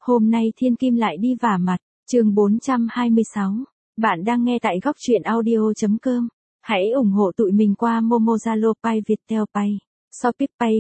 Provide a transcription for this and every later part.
Hôm nay Thiên Kim lại đi vả mặt, chương 426. Bạn đang nghe tại góc truyện audio.com. Hãy ủng hộ tụi mình qua Momo, Zalo, Pay, Viettel Pay, Shopee Pay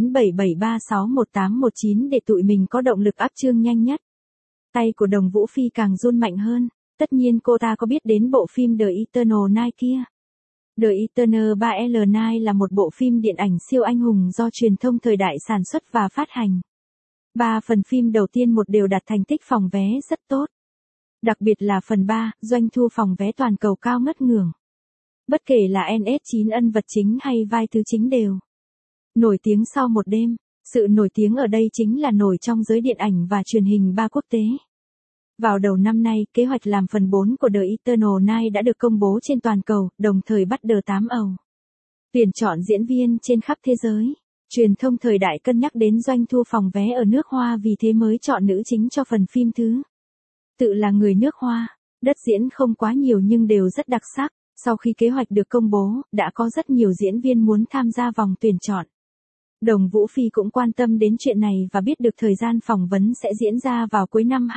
0977361819 để tụi mình có động lực up chương nhanh nhất. Tay của Đồng Vũ Phi càng run mạnh hơn, tất nhiên cô ta có biết đến bộ phim The Eternal Night kia. The Eternal 3L9 là một bộ phim điện ảnh siêu anh hùng do truyền thông thời đại sản xuất và phát hành. 3 phần phim đầu tiên một đều đạt thành tích phòng vé rất tốt. Đặc biệt là phần 3, doanh thu phòng vé toàn cầu cao ngất ngưởng. Bất kể là NS9 nhân vật chính hay vai thứ chính đều nổi tiếng sau một đêm. Sự nổi tiếng ở đây chính là nổi trong giới điện ảnh và truyền hình 3 quốc tế. Vào đầu năm nay, kế hoạch làm phần 4 của The Eternal Night đã được công bố trên toàn cầu, đồng thời bắt The 8 Âu tuyển chọn diễn viên trên khắp thế giới. Truyền thông thời đại cân nhắc đến doanh thu phòng vé ở nước Hoa, vì thế mới chọn nữ chính cho phần phim thứ tự là người nước Hoa. Đất diễn không quá nhiều nhưng đều rất đặc sắc. Sau khi kế hoạch được công bố, đã có rất nhiều diễn viên muốn tham gia vòng tuyển chọn. Đồng Vũ Phi cũng quan tâm đến chuyện này và biết được thời gian phỏng vấn sẽ diễn ra vào cuối năm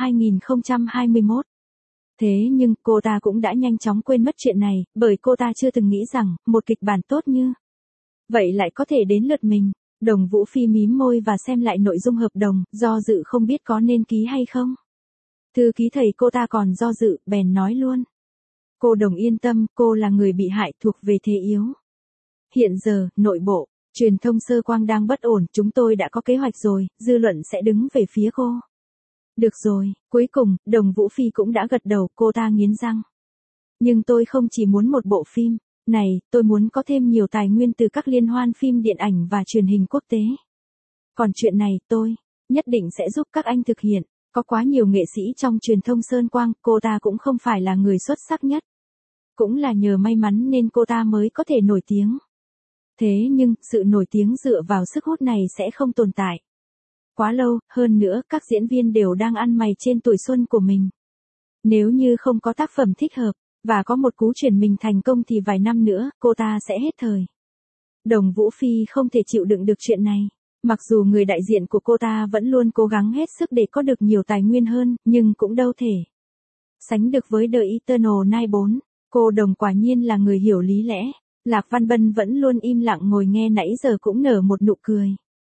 2021. Thế nhưng cô ta cũng đã nhanh chóng quên mất chuyện này, bởi cô ta chưa từng nghĩ rằng một kịch bản tốt như vậy lại có thể đến lượt mình. Đồng Vũ Phi mím môi và xem lại nội dung hợp đồng, do dự không biết có nên ký hay không. Thư ký thầy cô ta còn do dự, bèn nói luôn. Cô Đồng yên tâm, cô là người bị hại thuộc về thế yếu. Hiện giờ, nội bộ, truyền thông Sơ Quang đang bất ổn, chúng tôi đã có kế hoạch rồi, dư luận sẽ đứng về phía cô. Được rồi, cuối cùng, Đồng Vũ Phi cũng đã gật đầu, cô ta nghiến răng. Nhưng tôi không chỉ muốn một bộ phim này, tôi muốn có thêm nhiều tài nguyên từ các liên hoan phim điện ảnh và truyền hình quốc tế. Còn chuyện này, tôi nhất định sẽ giúp các anh thực hiện. Có quá nhiều nghệ sĩ trong truyền thông Sơn Quang, cô ta cũng không phải là người xuất sắc nhất. Cũng là nhờ may mắn nên cô ta mới có thể nổi tiếng. Thế nhưng, sự nổi tiếng dựa vào sức hút này sẽ không tồn tại quá lâu, hơn nữa các diễn viên đều đang ăn mày trên tuổi xuân của mình. Nếu như không có tác phẩm thích hợp, và có một cú chuyển mình thành công thì vài năm nữa, cô ta sẽ hết thời. Đồng Vũ Phi không thể chịu đựng được chuyện này. Mặc dù người đại diện của cô ta vẫn luôn cố gắng hết sức để có được nhiều tài nguyên hơn, nhưng cũng đâu thể sánh được với The Eternal Night 4. Cô Đồng quả nhiên là người hiểu lý lẽ. Lạc Văn Bân vẫn luôn im lặng ngồi nghe nãy giờ cũng nở một nụ cười.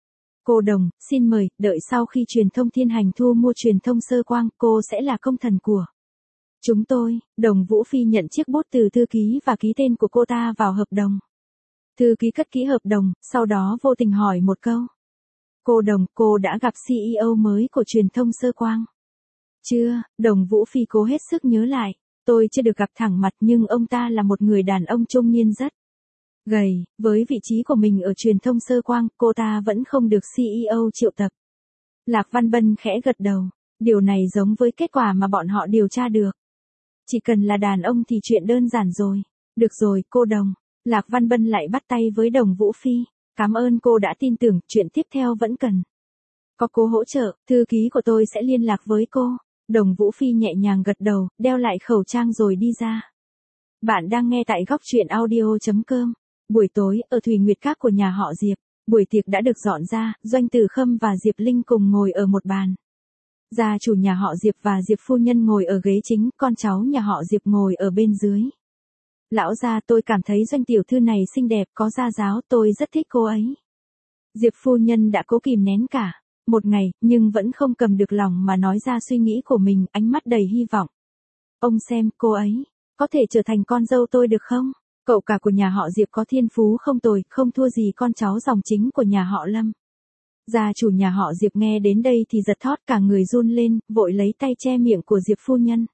Cô Đồng, xin mời, đợi sau khi truyền thông Thiên Hành thu mua truyền thông Sơ Quang, cô sẽ là công thần của chúng tôi. Đồng Vũ Phi nhận chiếc bút từ thư ký và ký tên của cô ta vào hợp đồng. Thư ký cất kỹ hợp đồng, sau đó vô tình hỏi một câu. Cô Đồng, cô đã gặp CEO mới của truyền thông Sơ Quang? Chưa, Đồng Vũ Phi cố hết sức nhớ lại. Tôi chưa được gặp thẳng mặt nhưng ông ta là một người đàn ông trung niên rất gầy. Với vị trí của mình ở truyền thông Sơ Quang, cô ta vẫn không được CEO triệu tập. Lạc Văn Bân khẽ gật đầu. Điều này giống với kết quả mà bọn họ điều tra được. Chỉ cần là đàn ông thì chuyện đơn giản rồi. Được rồi, cô Đồng. Lạc Văn Bân lại bắt tay với Đồng Vũ Phi. Cảm ơn cô đã tin tưởng, chuyện tiếp theo vẫn cần có cô hỗ trợ, thư ký của tôi sẽ liên lạc với cô. Đồng Vũ Phi nhẹ nhàng gật đầu, đeo lại khẩu trang rồi đi ra. Bạn đang nghe tại góc truyện audio.com. Buổi tối, ở Thùy Nguyệt Các của nhà họ Diệp, buổi tiệc đã được dọn ra, Doanh Tử Khâm và Diệp Linh cùng ngồi ở một bàn. Gia chủ nhà họ Diệp và Diệp phu nhân ngồi ở ghế chính, con cháu nhà họ Diệp ngồi ở bên dưới. Lão gia, tôi cảm thấy Doanh tiểu thư này xinh đẹp, có gia giáo, tôi rất thích cô ấy. Diệp phu nhân đã cố kìm nén cả một ngày, nhưng vẫn không cầm được lòng mà nói ra suy nghĩ của mình, ánh mắt đầy hy vọng. Ông xem, cô ấy có thể trở thành con dâu tôi được không? Cậu cả của nhà họ Diệp có thiên phú không tồi, không thua gì con cháu dòng chính của nhà họ Lâm. Gia chủ nhà họ Diệp nghe đến đây thì giật thót cả người run lên, vội lấy tay che miệng của Diệp phu nhân.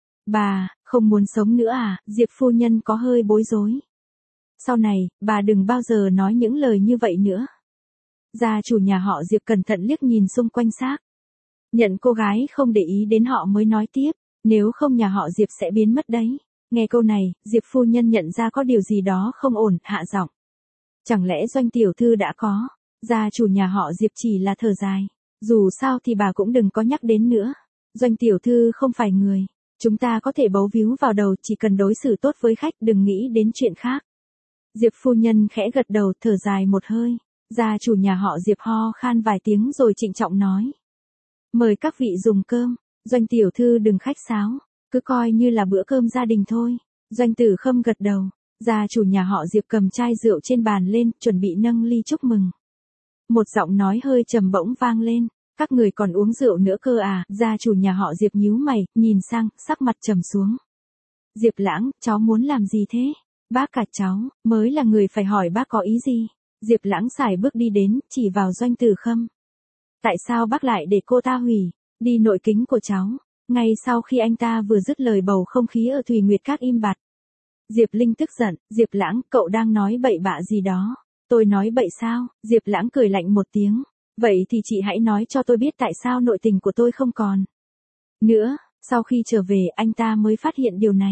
Bà, không muốn sống nữa à? Diệp phu nhân có hơi bối rối. Sau này, bà đừng bao giờ nói những lời như vậy nữa. Gia chủ nhà họ Diệp cẩn thận liếc nhìn xung quanh xác. Nhận cô gái không để ý đến họ mới nói tiếp, nếu không nhà họ Diệp sẽ biến mất đấy. Nghe câu này, Diệp phu nhân nhận ra có điều gì đó không ổn, hạ giọng. Chẳng lẽ Doanh tiểu thư đã có? Gia chủ nhà họ Diệp chỉ là thở dài. Dù sao thì bà cũng đừng có nhắc đến nữa. Doanh tiểu thư không phải người chúng ta có thể bấu víu vào đầu, chỉ cần đối xử tốt với khách, đừng nghĩ đến chuyện khác. Diệp phu nhân khẽ gật đầu, thở dài một hơi. Gia chủ nhà họ Diệp ho khan vài tiếng rồi trịnh trọng nói. Mời các vị dùng cơm. Doanh tiểu thư đừng khách sáo. Cứ coi như là bữa cơm gia đình thôi. Doanh Tử Khâm gật đầu. Gia chủ nhà họ Diệp cầm chai rượu trên bàn lên, chuẩn bị nâng ly chúc mừng. Một giọng nói hơi trầm bỗng vang lên. Các người còn uống rượu nữa cơ à? Gia chủ nhà họ Diệp nhíu mày, nhìn sang, sắc mặt trầm xuống. Diệp Lãng, cháu muốn làm gì thế? Bác cả cháu, mới là người phải hỏi bác có ý gì? Diệp Lãng sải bước đi đến, chỉ vào Doanh Tử Khâm. Tại sao bác lại để cô ta hủy đi nội kính của cháu? Ngay sau khi anh ta vừa dứt lời bầu không khí ở Thùy Nguyệt Các im bặt. Diệp Linh tức giận, Diệp Lãng, cậu đang nói bậy bạ gì đó? Tôi nói bậy sao? Diệp Lãng cười lạnh một tiếng. Vậy thì chị hãy nói cho tôi biết tại sao nội tình của tôi không còn nữa. Sau khi trở về anh ta mới phát hiện điều này.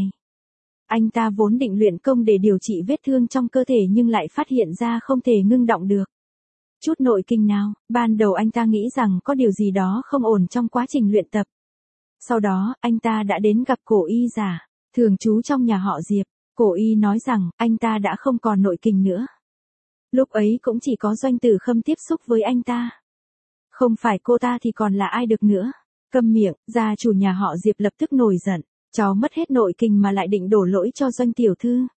Anh ta vốn định luyện công để điều trị vết thương trong cơ thể nhưng lại phát hiện ra không thể ngưng động được chút nội kinh nào. Ban đầu anh ta nghĩ rằng có điều gì đó không ổn trong quá trình luyện tập. Sau đó, anh ta đã đến gặp cổ y giả, thường trú trong nhà họ Diệp. Cổ y nói rằng, anh ta đã không còn nội kình nữa. Lúc ấy cũng chỉ có Doanh Tử Khâm tiếp xúc với anh ta. Không phải cô ta thì còn là ai được nữa. Câm miệng, gia chủ nhà họ Diệp lập tức nổi giận. Cháu mất hết nội kình mà lại định đổ lỗi cho Doanh tiểu thư.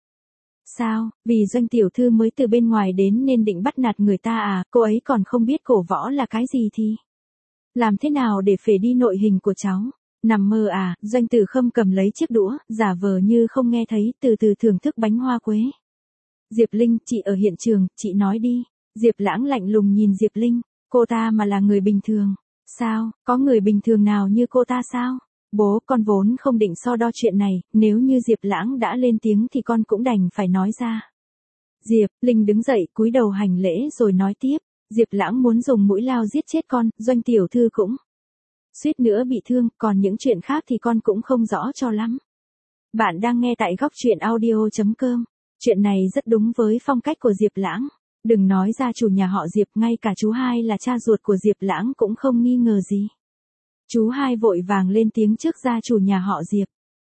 Sao, vì Doanh tiểu thư mới từ bên ngoài đến nên định bắt nạt người ta à? Cô ấy còn không biết cổ võ là cái gì thì làm thế nào để phế đi nội hình của cháu? Nằm mơ à? Doanh Tử Khâm cầm lấy chiếc đũa, giả vờ như không nghe thấy, từ từ thưởng thức bánh hoa quế. Diệp Linh, chị ở hiện trường, chị nói đi. Diệp Lãng lạnh lùng nhìn Diệp Linh. Cô ta mà là người bình thường. Sao, có người bình thường nào như cô ta sao? Bố, con vốn không định so đo chuyện này, nếu như Diệp Lãng đã lên tiếng thì con cũng đành phải nói ra. Diệp Linh đứng dậy, cúi đầu hành lễ rồi nói tiếp. Diệp Lãng muốn dùng mũi lao giết chết con, Doanh tiểu thư cũng suýt nữa bị thương, còn những chuyện khác thì con cũng không rõ cho lắm. Bạn đang nghe tại góc truyện audio.com. Chuyện này rất đúng với phong cách của Diệp Lãng. Đừng nói gia chủ nhà họ Diệp, ngay cả chú hai là cha ruột của Diệp Lãng cũng không nghi ngờ gì. Chú hai vội vàng lên tiếng trước gia chủ nhà họ Diệp.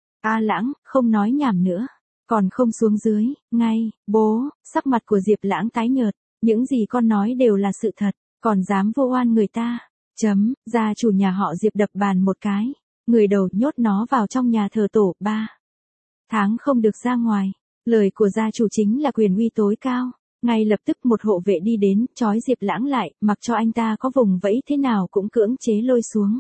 A Lãng, không nói nhảm nữa. Còn không xuống dưới, ngay, bố. Sắc mặt của Diệp Lãng tái nhợt. Những gì con nói đều là sự thật, còn dám vô oan người ta. Gia chủ nhà họ Diệp đập bàn một cái. Người đầu nhốt nó vào trong nhà thờ tổ, 3 tháng không được ra ngoài. Lời của gia chủ chính là quyền uy tối cao. Ngay lập tức một hộ vệ đi đến, trói Diệp Lãng lại, mặc cho anh ta có vùng vẫy thế nào cũng cưỡng chế lôi xuống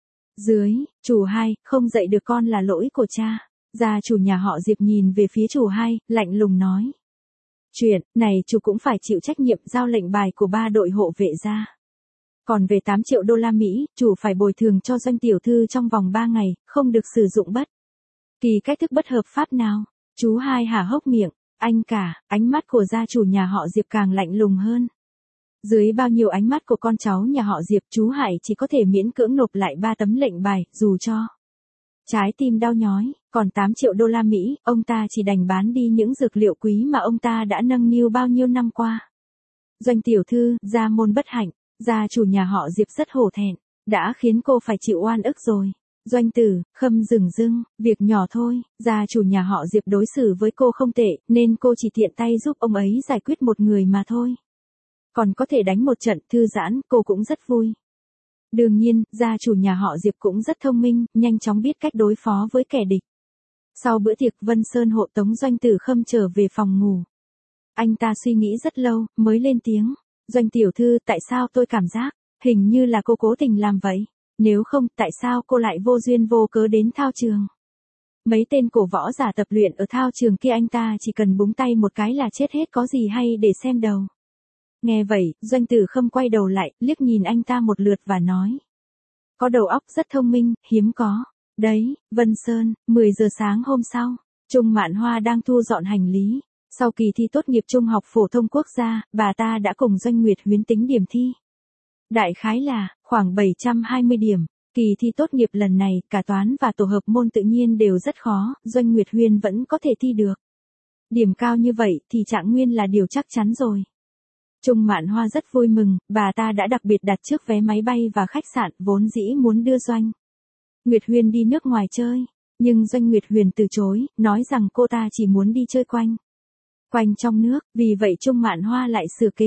dưới. Chủ hai, không dạy được con là lỗi của cha. Gia chủ nhà họ Diệp nhìn về phía chủ hai, lạnh lùng nói. Chuyện này chủ cũng phải chịu trách nhiệm, giao lệnh bài của 3 đội hộ vệ ra. Còn về 8 triệu đô la Mỹ, chủ phải bồi thường cho Doanh tiểu thư trong vòng 3 ngày, không được sử dụng bất kỳ cách thức bất hợp pháp nào. Chú hai há hốc miệng. Anh cả, ánh mắt của gia chủ nhà họ Diệp càng lạnh lùng hơn. Dưới bao nhiêu ánh mắt của con cháu nhà họ Diệp, chú Hải chỉ có thể miễn cưỡng nộp lại 3 tấm lệnh bài, dù cho trái tim đau nhói. Còn 8 triệu đô la Mỹ, ông ta chỉ đành bán đi những dược liệu quý mà ông ta đã nâng niu bao nhiêu năm qua. Doanh tiểu thư, gia môn bất hạnh. Gia chủ nhà họ Diệp rất hổ thẹn, đã khiến cô phải chịu oan ức rồi. Doanh Tử Khâm dửng dưng, việc nhỏ thôi, gia chủ nhà họ Diệp đối xử với cô không tệ, nên cô chỉ tiện tay giúp ông ấy giải quyết một người mà thôi. Còn có thể đánh một trận thư giãn, cô cũng rất vui. Đương nhiên, gia chủ nhà họ Diệp cũng rất thông minh, nhanh chóng biết cách đối phó với kẻ địch. Sau bữa tiệc, Vân Sơn hộ tống Doanh Tử Khâm trở về phòng ngủ. Anh ta suy nghĩ rất lâu, mới lên tiếng. Doanh tiểu thư, tại sao tôi cảm giác hình như là cô cố tình làm vậy? Nếu không, tại sao cô lại vô duyên vô cớ đến thao trường? Mấy tên cổ võ giả tập luyện ở thao trường kia anh ta chỉ cần búng tay một cái là chết hết, có gì hay để xem đầu. Nghe vậy, Doanh Tử Khâm quay đầu lại, liếc nhìn anh ta một lượt và nói. Có đầu óc rất thông minh, hiếm có. Đấy, Vân Sơn, 10 giờ sáng hôm sau, Trung Mạn Hoa đang thu dọn hành lý. Sau kỳ thi tốt nghiệp trung học phổ thông quốc gia, bà ta đã cùng Doanh Nguyệt Huyến tính điểm thi. Đại khái là khoảng 720 điểm. Kỳ thi tốt nghiệp lần này, cả toán và tổ hợp môn tự nhiên đều rất khó, Doanh Nguyệt Huyên vẫn có thể thi được. Điểm cao như vậy thì trạng nguyên là điều chắc chắn rồi. Trung Mạn Hoa rất vui mừng, bà ta đã đặc biệt đặt trước vé máy bay và khách sạn, vốn dĩ muốn đưa Doanh Nguyệt Huyên đi nước ngoài chơi. Nhưng Doanh Nguyệt Huyền từ chối, nói rằng cô ta chỉ muốn đi chơi quanh trong nước, vì vậy Trung Mạn Hoa lại sửa kế hoạch.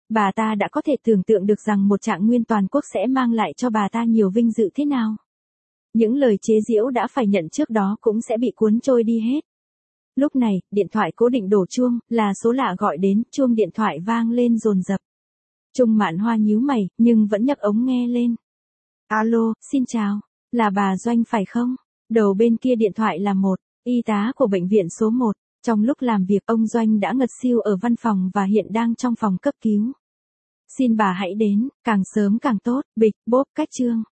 Bà ta đã có thể tưởng tượng được rằng một trạng nguyên toàn quốc sẽ mang lại cho bà ta nhiều vinh dự thế nào. Những lời chế giễu đã phải nhận trước đó cũng sẽ bị cuốn trôi đi hết. Lúc này, điện thoại cố định đổ chuông, là số lạ gọi đến, chuông điện thoại vang lên dồn dập. Trung Mạn Hoa nhíu mày, nhưng vẫn nhấc ống nghe lên. Alo, xin chào, là bà Doanh phải không? Đầu bên kia điện thoại là một y tá của bệnh viện số 1. Trong lúc làm việc, ông Doanh đã ngất xỉu ở văn phòng và hiện đang trong phòng cấp cứu. Xin bà hãy đến, càng sớm càng tốt, bịch, bốp, cách chương.